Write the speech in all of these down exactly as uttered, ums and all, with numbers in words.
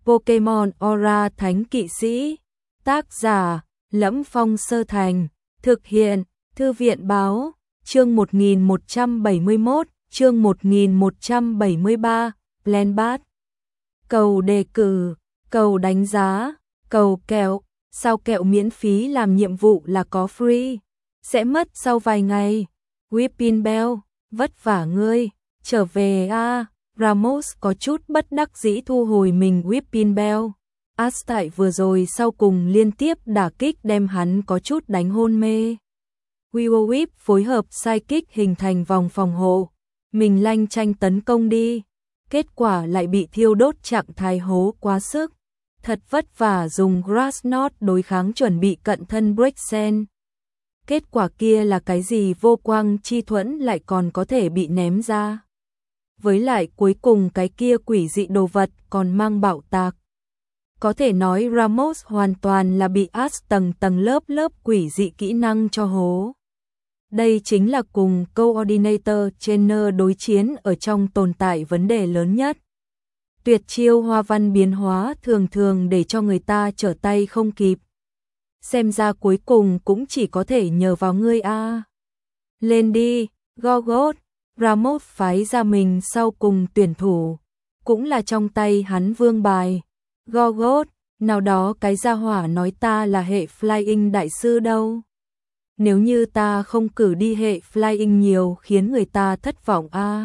Pokemon Aura Thánh Kỵ Sĩ. Tác giả: Lẫm Phong Sơ Thành. Thực hiện: Thư viện báo. Chương một nghìn một trăm bảy mươi mốt, chương một nghìn một trăm bảy mươi ba, Planbat. Cầu đề cử, cầu đánh giá, cầu kẹo. Sao kẹo miễn phí làm nhiệm vụ là có free? Sẽ mất sau vài ngày. Whipping Bell, vất vả ngươi, trở về a. À. Ramos có chút bất đắc dĩ thu hồi mình Whipping Bell. As tại vừa rồi sau cùng liên tiếp đả kích đem hắn có chút đánh hôn mê. Will Whip phối hợp Psychic hình thành vòng phòng hộ. Mình lanh chanh tấn công đi. Kết quả lại bị thiêu đốt trạng thái hố quá sức. Thật vất vả dùng Grass Knot đối kháng chuẩn bị cận thân Break Sen. Kết quả kia là cái gì vô quang chi thuẫn lại còn có thể bị ném ra. Với lại cuối cùng cái kia quỷ dị đồ vật còn mang bạo tạc. Có thể nói Ramos hoàn toàn là bị As tầng tầng lớp lớp quỷ dị kỹ năng cho hố. Đây chính là cùng Coordinator Trainer đối chiến ở trong tồn tại vấn đề lớn nhất. Tuyệt chiêu hoa văn biến hóa thường thường để cho người ta trở tay không kịp. Xem ra cuối cùng cũng chỉ có thể nhờ vào ngươi a. À. Lên đi, Gorgot. Ramos phái ra mình sau cùng tuyển thủ. Cũng là trong tay hắn vương bài. Gorgot, nào đó cái gia hỏa nói ta là hệ Flying đại sư đâu. Nếu như ta không cử đi hệ Flying nhiều khiến người ta thất vọng a. À.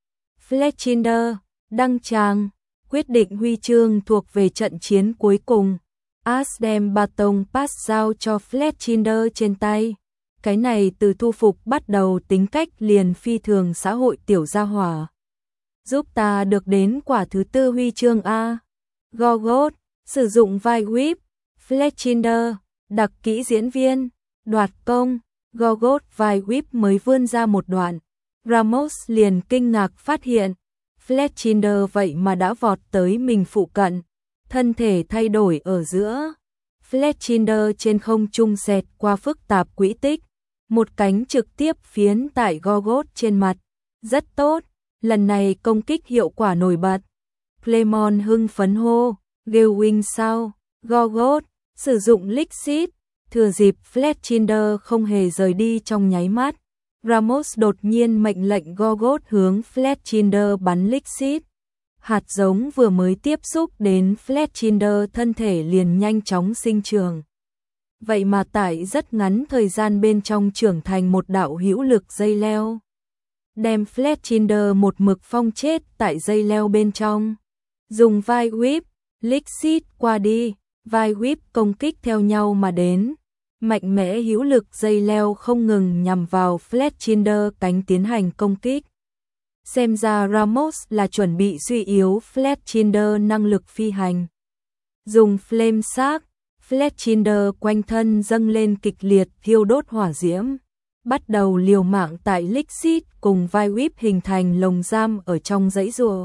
Fletchinder, đăng tràng, quyết định huy chương thuộc về trận chiến cuối cùng. As đem baton pass giao cho Fletchinder trên tay. Cái này từ thu phục bắt đầu tính cách liền phi thường xã hội tiểu gia hỏa. Giúp ta được đến quả thứ tư huy chương a. Gorgot, sử dụng vai whip. Fletchinder, đặc kỹ diễn viên, đoạt công. Gorgot vai whip mới vươn ra một đoạn. Ramos liền kinh ngạc phát hiện. Fletchinder vậy mà đã vọt tới mình phụ cận. Thân thể thay đổi ở giữa. Fletchinder trên không trung xẹt qua phức tạp quỹ tích. Một cánh trực tiếp phiến tại Gorgot trên mặt. Rất tốt, lần này công kích hiệu quả nổi bật. Clemon hưng phấn hô, Gewing sao? Gorgot, sử dụng Lixit. Thừa dịp Fletchinder không hề rời đi trong nháy mắt. Ramos đột nhiên mệnh lệnh Gorgot hướng Fletchinder bắn Lixit. Hạt giống vừa mới tiếp xúc đến Fletchinder thân thể liền nhanh chóng sinh trưởng. Vậy mà tại rất ngắn thời gian bên trong trưởng thành một đạo hữu lực dây leo. Đem Fletchinder một mực phong chết tại dây leo bên trong. Dùng vai whip, Lixit qua đi, vai whip công kích theo nhau mà đến. Mạnh mẽ hữu lực dây leo không ngừng nhằm vào Fletchinder cánh tiến hành công kích. Xem ra Ramos là chuẩn bị suy yếu Fletchinder năng lực phi hành. Dùng Flame Shark, Fletchinder quanh thân dâng lên kịch liệt thiêu đốt hỏa diễm. Bắt đầu liều mạng tại Lixit cùng vai whip hình thành lồng giam ở trong dãy rùa.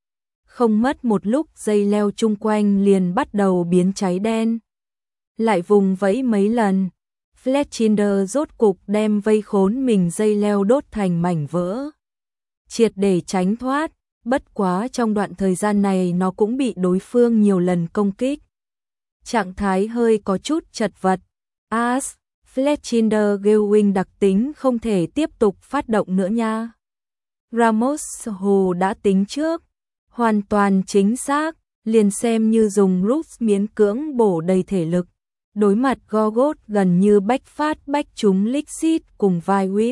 Không mất một lúc dây leo chung quanh liền bắt đầu biến cháy đen. Lại vùng vẫy mấy lần. Fletchinder rốt cục đem vây khốn mình dây leo đốt thành mảnh vỡ. Triệt để tránh thoát, bất quá trong đoạn thời gian này nó cũng bị đối phương nhiều lần công kích. Trạng thái hơi có chút chật vật. As, Fletchinder Gewing đặc tính không thể tiếp tục phát động nữa nha. Ramos hồ đã tính trước. Hoàn toàn chính xác, liền xem như dùng Roots miễn cưỡng bổ đầy thể lực. Đối mặt Gorgot gần như bách phát bách trúng Lixit cùng vai whip.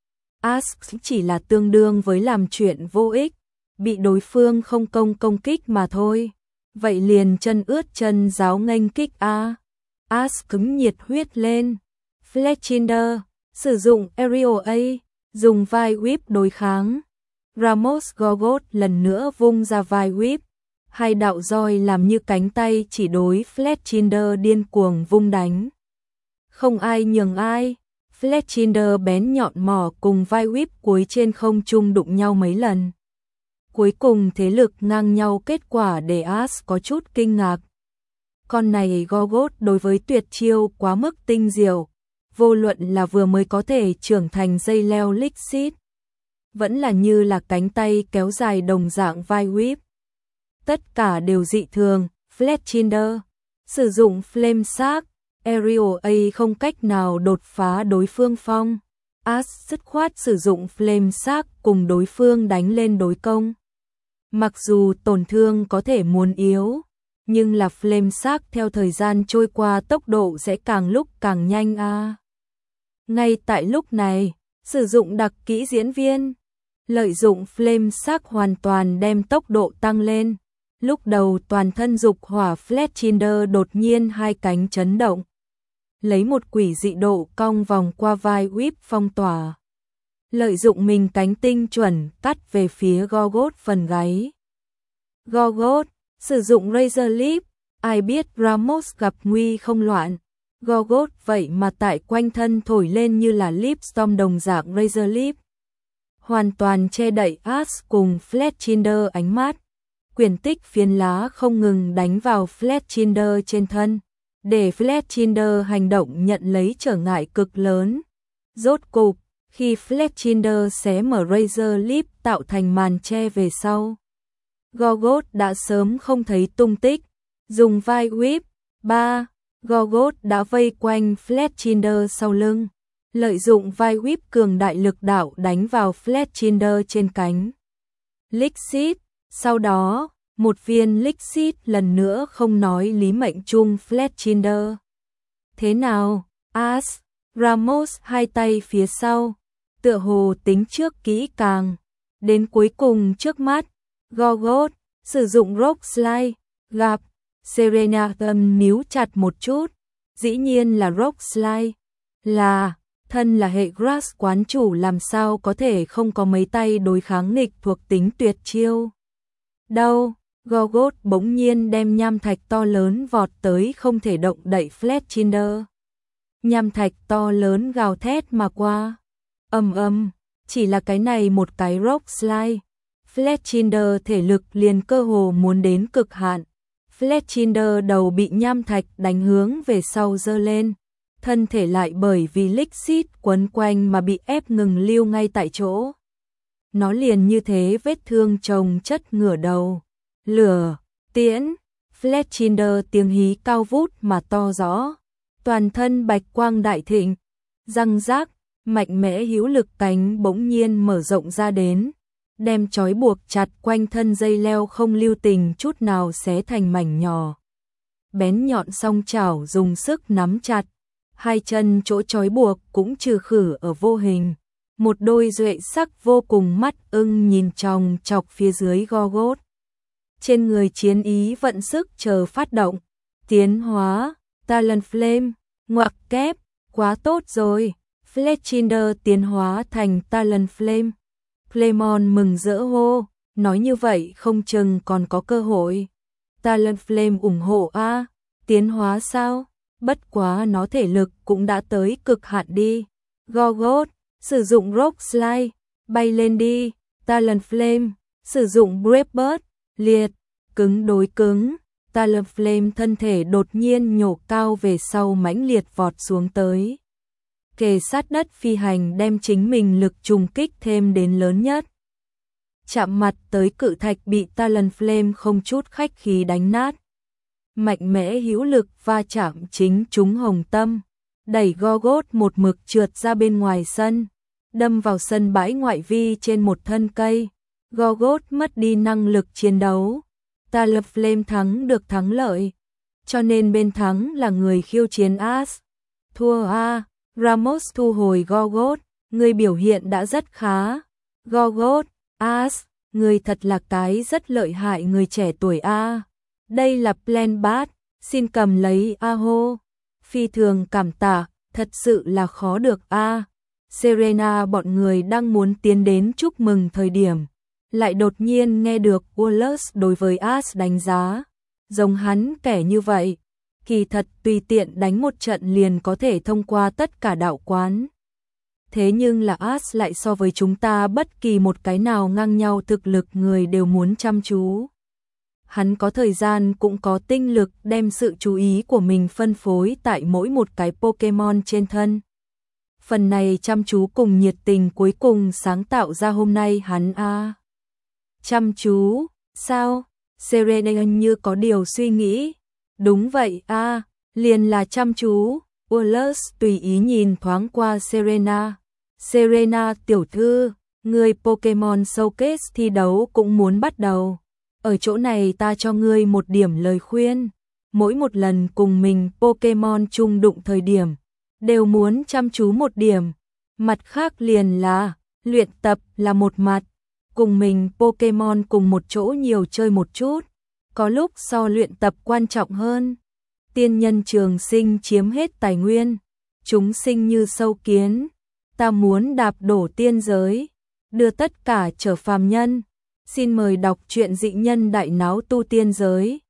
As chỉ là tương đương với làm chuyện vô ích, bị đối phương không công công kích mà thôi. Vậy liền chân ướt chân giáo nghênh kích a. As cứng nhiệt huyết lên. Fletchinder, sử dụng Aerial A, dùng vai whip đối kháng. Ramos Gorgot lần nữa vung ra vai whip. Hai đạo roi làm như cánh tay chỉ đối Fletchinder điên cuồng vung đánh. Không ai nhường ai. Fletchinder bén nhọn mỏ cùng vai whip cuối trên không trung đụng nhau mấy lần. Cuối cùng thế lực ngang nhau, kết quả để As có chút kinh ngạc. Con này Gorgot đối với tuyệt chiêu quá mức tinh diệu. Vô luận là vừa mới có thể trưởng thành dây leo Lixit, vẫn là như là cánh tay kéo dài đồng dạng vai whip. Tất cả đều dị thường, Fletchinder. Sử dụng Flame Shark, Aerial A không cách nào đột phá đối phương phong. Ash dứt khoát sử dụng Flame Shark cùng đối phương đánh lên đối công. Mặc dù tổn thương có thể muốn yếu, nhưng là Flame Shark theo thời gian trôi qua tốc độ sẽ càng lúc càng nhanh a. À. Ngay tại lúc này, sử dụng đặc kỹ diễn viên, lợi dụng Flame Shark hoàn toàn đem tốc độ tăng lên. Lúc đầu toàn thân dục hỏa Fletchinder đột nhiên hai cánh chấn động, lấy một quỷ dị độ cong vòng qua vai Whip phong tỏa. Lợi dụng mình cánh tinh chuẩn cắt về phía Gorgot phần gáy. Gorgot sử dụng Razor Leap, ai biết Ramos gặp nguy không loạn. Gorgot vậy mà tại quanh thân thổi lên như là Leap Storm đồng dạng Razor Leap. Hoàn toàn che đậy Ash cùng Fletchinder ánh mắt. Quyền tích phiến lá không ngừng đánh vào Fletchinder trên thân, để Fletchinder hành động nhận lấy trở ngại cực lớn. Rốt cục, khi Fletchinder xé mở Razor Leap tạo thành màn che về sau, Gorgot đã sớm không thấy tung tích, dùng vai Whip. ba. Gorgot đã vây quanh Fletchinder sau lưng, lợi dụng vai Whip cường đại lực đạo đánh vào Fletchinder trên cánh. Lixit. Sau đó, một viên Lixit lần nữa không nói lý mệnh chung Fletchinder. Thế nào, Ash? Ramos hai tay phía sau, tựa hồ tính trước kỹ càng. Đến cuối cùng trước mắt, Gorgot sử dụng Rock Slide, gặp Serena tâm níu chặt một chút. Dĩ nhiên là Rock Slide, là thân là hệ Grass quán chủ làm sao có thể không có mấy tay đối kháng nghịch thuộc tính tuyệt chiêu. Đâu, Gorgot bỗng nhiên đem nham thạch to lớn vọt tới không thể động đậy Fletchinder. Nham thạch to lớn gào thét mà qua. Ầm ầm, chỉ là cái này một cái Rock Slide. Fletchinder thể lực liền cơ hồ muốn đến cực hạn. Fletchinder đầu bị nham thạch đánh hướng về sau giơ lên. Thân thể lại bởi vì Lixit quấn quanh mà bị ép ngừng lưu ngay tại chỗ. Nó liền như thế vết thương chồng chất ngửa đầu. Lửa, tiễn, Fletchinder tiếng hí cao vút mà to rõ. Toàn thân bạch quang đại thịnh, răng rác, mạnh mẽ hữu lực cánh bỗng nhiên mở rộng ra đến, đem trói buộc chặt quanh thân dây leo không lưu tình chút nào xé thành mảnh nhỏ. Bén nhọn song chảo dùng sức nắm chặt, hai chân chỗ trói buộc cũng trừ khử ở vô hình. Một đôi duệ sắc vô cùng mắt ưng nhìn chòng chọc phía dưới Gorgot. Trên người chiến ý vận sức chờ phát động, tiến hóa, Talonflame, ngoặc kép, quá tốt rồi. Fletchinder tiến hóa thành Talonflame. Clemon mừng rỡ hô, nói như vậy không chừng còn có cơ hội. Talonflame ủng hộ a, tiến hóa sao? Bất quá nó thể lực cũng đã tới cực hạn đi. Gorgot sử dụng Rock Slide, bay lên đi. Talonflame sử dụng Brave Bird, liệt, cứng đối cứng. Talonflame thân thể đột nhiên nhổ cao về sau mãnh liệt vọt xuống tới. Kề sát đất phi hành đem chính mình lực trùng kích thêm đến lớn nhất. Chạm mặt tới cự thạch bị Talonflame không chút khách khí đánh nát. Mạnh mẽ hữu lực va chạm chính trúng hồng tâm, đẩy Gorgot một mực trượt ra bên ngoài sân, đâm vào sân bãi ngoại vi trên một thân cây. Gorgot mất đi năng lực chiến đấu. Talonflame thắng được thắng lợi, cho nên bên thắng là người khiêu chiến Ash. Thua a. Ramos thu hồi Gorgot, người biểu hiện đã rất khá. Gorgot, Ash, người thật là cái rất lợi hại người trẻ tuổi a. Đây là Plan Bát, xin cầm lấy a hô. Phi thường cảm tạ, thật sự là khó được a. Serena bọn người đang muốn tiến đến chúc mừng thời điểm, lại đột nhiên nghe được Wallace đối với Ash đánh giá, giống hắn kẻ như vậy, kỳ thật tùy tiện đánh một trận liền có thể thông qua tất cả đạo quán. Thế nhưng là Ash lại so với chúng ta bất kỳ một cái nào ngang nhau thực lực người đều muốn chăm chú. Hắn có thời gian cũng có tinh lực đem sự chú ý của mình phân phối tại mỗi một cái Pokemon trên thân. Phần này chăm chú cùng nhiệt tình cuối cùng sáng tạo ra hôm nay hắn a. À. Chăm chú, sao? Serena như có điều suy nghĩ. Đúng vậy a, à, liền là chăm chú. Wallace tùy ý nhìn thoáng qua Serena. Serena tiểu thư, người Pokemon Showcase thi đấu cũng muốn bắt đầu. Ở chỗ này ta cho ngươi một điểm lời khuyên. Mỗi một lần cùng mình Pokemon chung đụng thời điểm, đều muốn chăm chú một điểm. Mặt khác liền là, luyện tập là một mặt. Cùng mình Pokemon cùng một chỗ nhiều chơi một chút. Có lúc so luyện tập quan trọng hơn. Tiên nhân trường sinh chiếm hết tài nguyên. Chúng sinh như sâu kiến. Ta muốn đạp đổ tiên giới. Đưa tất cả trở phàm nhân. Xin mời đọc truyện Dị Nhân Đại Náo Tu Tiên Giới.